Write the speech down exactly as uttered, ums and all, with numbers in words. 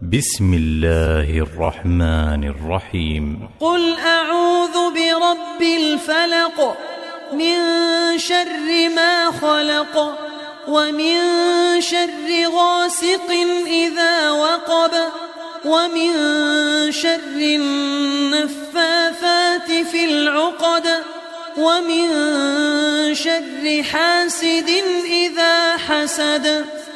بسم الله الرحمن الرحيم. قل أعوذ برب الفلق من شر ما خلق ومن شر غاسق إذا وقب ومن شر النفاثات في العقد ومن شر حاسد إذا حسد.